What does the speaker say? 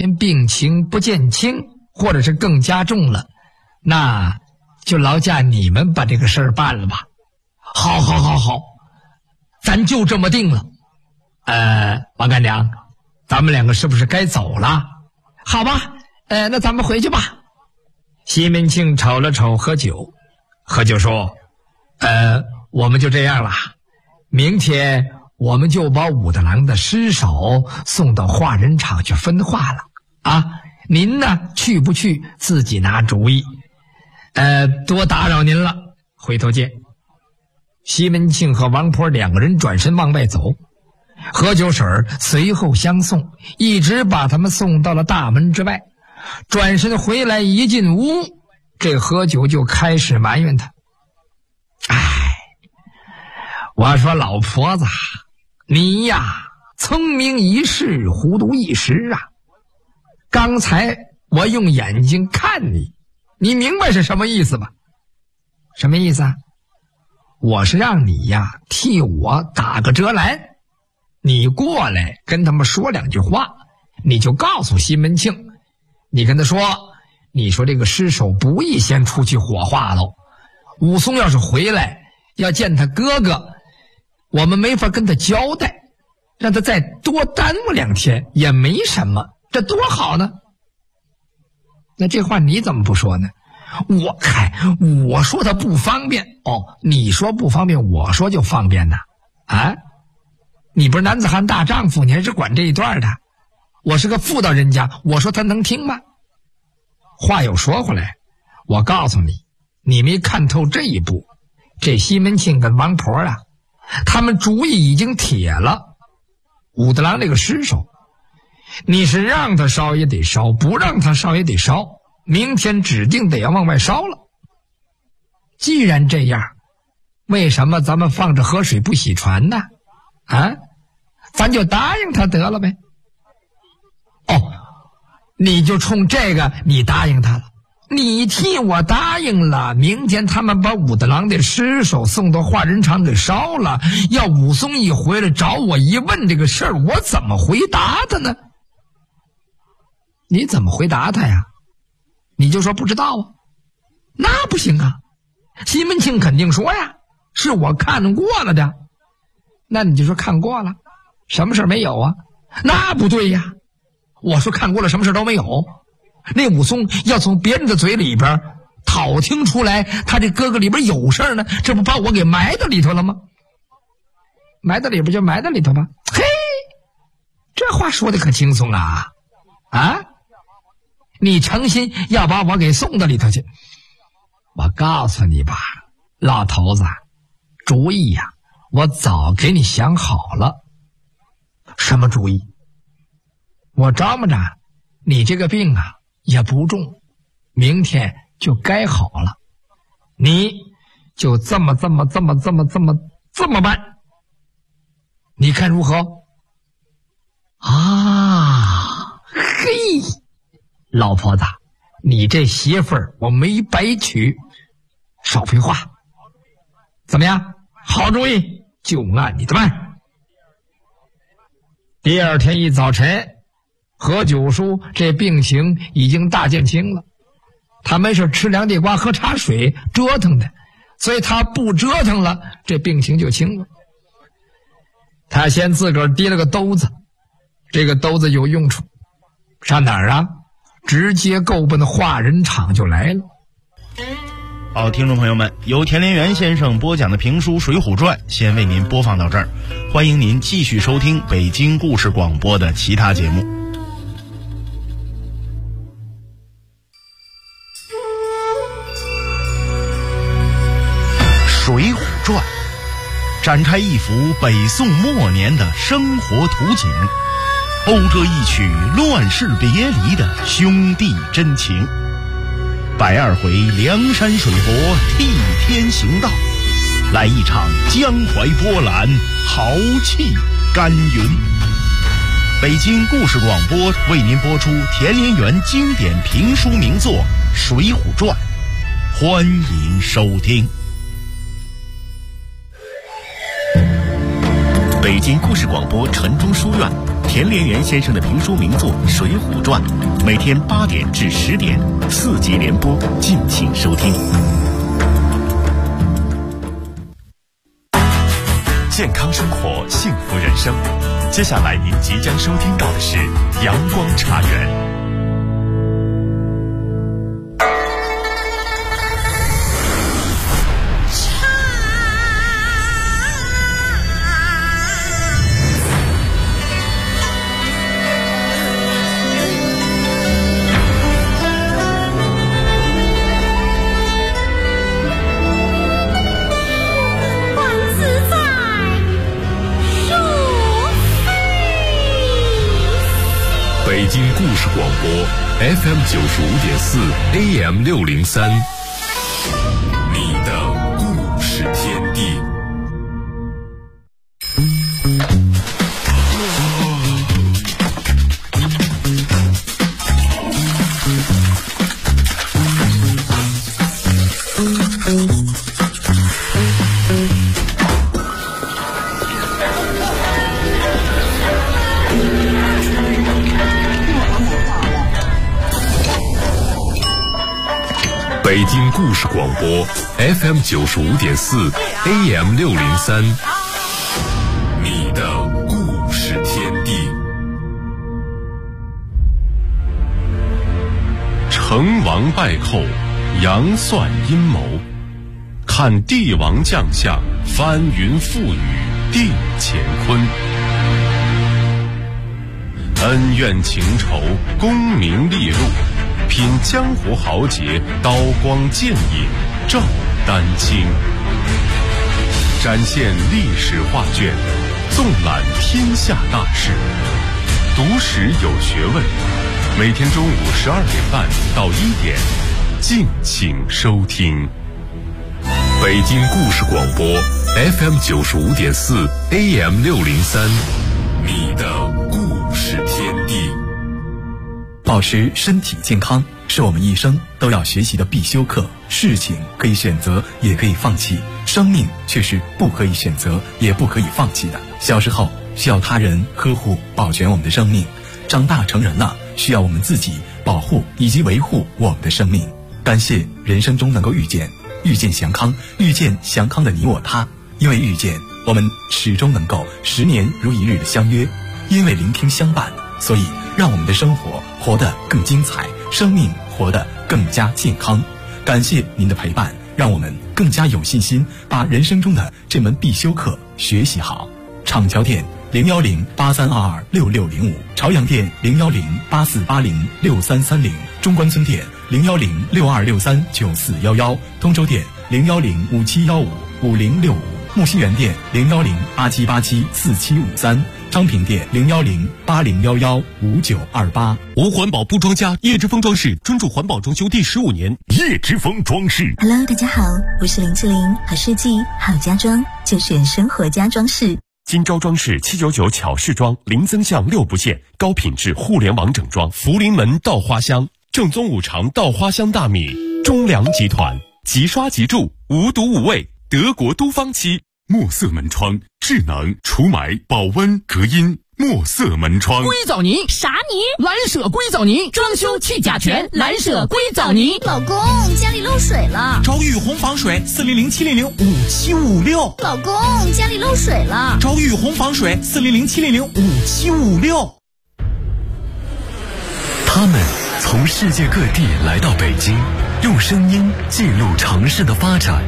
病情不见轻，或者是更加重了，那就劳驾你们把这个事儿办了吧。好，咱就这么定了。王干娘，咱们两个是不是该走了？好吧，那咱们回去吧。西门庆瞅了瞅何九，何九说：我们就这样了，明天我们就把武大郎的尸首送到化人厂去分化了啊！您呢，去不去自己拿主意。多打扰您了，回头见。西门庆和王婆两个人转身往外走，何九婶随后相送，一直把他们送到了大门之外。转身回来一进屋，这何九就开始埋怨他：我说老婆子，你呀，聪明一世，糊涂一时啊！刚才我用眼睛看你，你明白是什么意思吗？什么意思啊？我是让你呀替我打个折来，你过来跟他们说两句话，你就告诉西门庆，你跟他说，你说这个尸首不宜先出去火化喽。武松要是回来要见他哥哥，我们没法跟他交代，让他再多耽误2天也没什么，这多好呢。那这话你怎么不说呢？我说他不方便你说不方便，我说就方便呢。你不是男子汉大丈夫，你还是管这一段的。我是个妇道人家，我说他能听吗？话又说回来，我告诉你，你没看透这一步。这西门庆跟王婆啊，他们主意已经铁了。武大郎这个尸首，你是让他烧也得烧，不让他烧也得烧，明天指定得要往外烧了。既然这样，为什么咱们放着河水不洗船呢？咱就答应他得了呗。你就冲这个你答应他了，你替我答应了，明天他们把武大郎的尸首送到化人厂给烧了，要武松一回来找我一问这个事儿，我怎么回答他呢？你怎么回答他呀？你就说不知道啊？那不行啊，西门庆肯定说呀，是我看过了的。那你就说看过了，什么事没有啊？那不对呀，我说看过了，什么事都没有。那武松要从别人的嘴里边讨听出来他这哥哥里边有事呢，这不把我给埋到里头了吗？埋到里边就埋到里头吧。嘿，这话说的可轻松啊！你诚心要把我给送到里头去？我告诉你吧，老头子，主意呀，我早给你想好了。什么主意？我招摸着你这个病啊也不重，明天就该好了，你就这么办，你看如何？嘿，老婆子，你这媳妇儿我没白娶，少废话。怎么样？好主意，就按你的办。第二天一早晨，何九叔这病情已经大见轻了，他没事吃凉地瓜喝茶水折腾的，所以他不折腾了，这病情就轻了。他先自个儿提了个兜子，这个兜子有用处，上哪儿啊？直接够奔化人厂就来了。 好，听众朋友们，由田连元先生播讲的评书《水浒传》先为您播放到这儿，欢迎您继续收听北京故事广播的其他节目。《水浒传》展开一幅北宋末年的生活图景，讴歌一曲乱世别离的兄弟真情。120回梁山水泊替天行道，来一场江淮波澜，豪气干云。北京故事广播为您播出田连元经典评书名作《水浒传》，欢迎收听。 北京故事广播城中书院田连元先生的评书名作《水浒传》，每天8点至10点，4集连播，敬请收听。健康生活，幸福人生。接下来您即将收听到的是阳光茶园。 北京故事广播 FM 95.4 AM 603，你的故事天地。北京故事广播 FM 95.4 AM 603，你的故事天地。 成王败寇，杨算阴谋，看帝王将相，翻云覆雨定乾坤。恩怨情仇，功名利禄，品江湖豪杰，刀光剑影照丹青，展现历史画卷，纵览天下大事，读史有学问。每天中午12点半到1点，敬请收听。 北京故事广播 FM 95.4 AM 603，你的故事天地。 保持身体健康是我们一生都要学习的必修课。事情可以选择，也可以放弃，生命却是不可以选择，也不可以放弃的。小时候需要他人呵护保全我们的生命，长大成人了需要我们自己保护以及维护我们的生命。感谢人生中能够遇见祥康，遇见祥康的你我他。因为遇见，我们始终能够10年如一日的相约；因为聆听相伴，所以让我们的生活活得更精彩，生命活得更加健康。感谢您的陪伴，让我们更加有信心把人生中的这门必修课学习好。厂桥店01083226605，朝阳店01084806330，中关村店01062639411，通州店01057155065，木樨园店01087874753，昌平店01080115928。 无环保不装家，叶之峰装饰专注环保装修第15年。叶之峰装饰。 Hello， 大家好，我是林志玲，好设计好家装就选生活家装饰。 金招装饰799巧饰装，零增项6不限，高品质互联网整装。福临门稻花香，正宗五常稻花香大米。中粮集团，即刷即住，无毒无味，德国都方漆。墨色门窗，智能除霾、保温、隔音。墨色门窗。 硅藻泥啥泥？蓝舍硅藻泥，装修去甲醛，蓝舍硅藻泥。 老公，家里漏水了。 找雨虹防水400-700-5756。 老公，家里漏水了。 找雨虹防水400-700-5756。 他们从世界各地来到北京，用声音记录城市的发展，